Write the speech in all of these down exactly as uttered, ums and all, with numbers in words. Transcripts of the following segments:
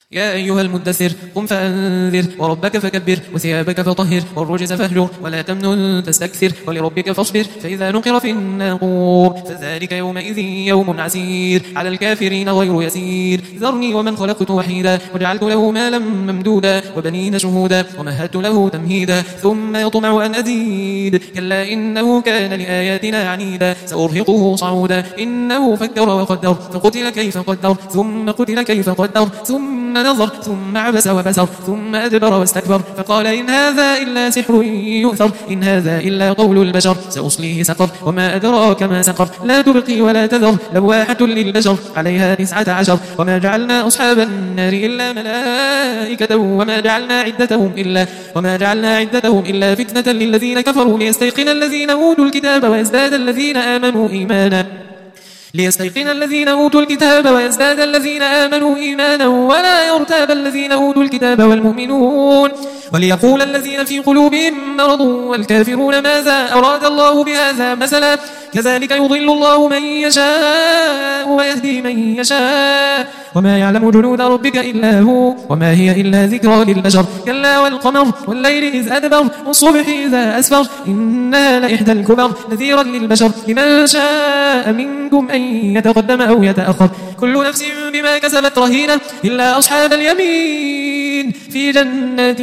يا أيها المدثر قم فأنذر وربك فكبر وثيابك فطهر والرجز فاهجر ولا تمنن تستكثر ولربك فاصبر فإذا نقر في الناقور فذلك يومئذ يوم عسير على الكافرين غير يسير ذرني ومن خلقت وحيدا وجعلت له مالا ممدودا وبنين شهودا ومهدت له تمهيدا ثم يطمع أن أزيد كلا إنه كان لآياتنا عنيدا سأرهقه صعودا إنه فكر وقدر فقتل كيف قدر ثم قتل كيف قدر ثم نظر ثم عبس وبسر ثم أدبر واستكبر فقال إن هذا إلا سحر يؤثر إن هذا إلا قول البشر سأصليه سقر وما أدراك ما سقر لا تبقي ولا تذر لواحة للبشر عليها تسعة عشر وما جعلنا أصحاب النار إلا ملائكة وما جعلنا عدتهم إلا وما جعلنا عدتهم إلا فتنة للذين كفروا ليستيقن الذين أوتوا الكتاب ويزداد الذين آمنوا إيمانا ليستيقن الذين أوتوا الكتاب ويزداد الذين آمنوا إيمانا ولا يرتاب الذين أوتوا الكتاب والمؤمنون وليقول الذين في قلوبهم مرض والكافرون ماذا أراد الله بهذا مثلا كذلك يضل الله من يشاء ويهدي من يشاء وما يعلم جنود ربك إلا هو وما هي إلا ذكرى للبشر كلا والقمر والليل إذ أدبر والصبح إذا أسفر إنها لإحدى الكبر نذيرا للبشر لمن شاء منكم أن يتقدم أو يتأخر كل نفس بما كسبت رهينة إلا أصحاب اليمين في جنات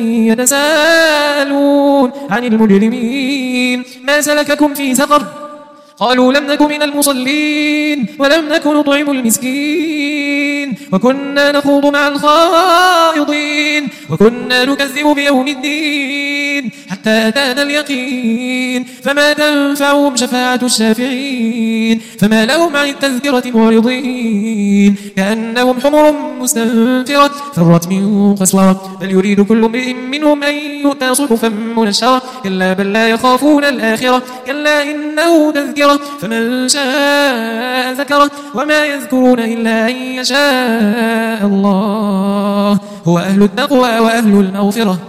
يتساءلون عن المجرمين ما سلككم في سقر قالوا لم نك من المصلين ولم نك نطعم المسكين وكنا نخوض مع الخائضين وكنا نكذب بيوم الدين حتى أتانا اليقين فما تنفعهم شفاعة الشافعين فما لهم عن التذكرة معرضين كأنهم حمر مستنفرة فرت من قسورة بل يريد كل امرئ منهم أن يؤتى صحفا منشرة كلا بل لا يخافون الآخرة كلا إنه تذكرة فمن شاء ذكره وما يذكرون إلا أن يشاء الله هو أهل التقوى وأهل المغفرة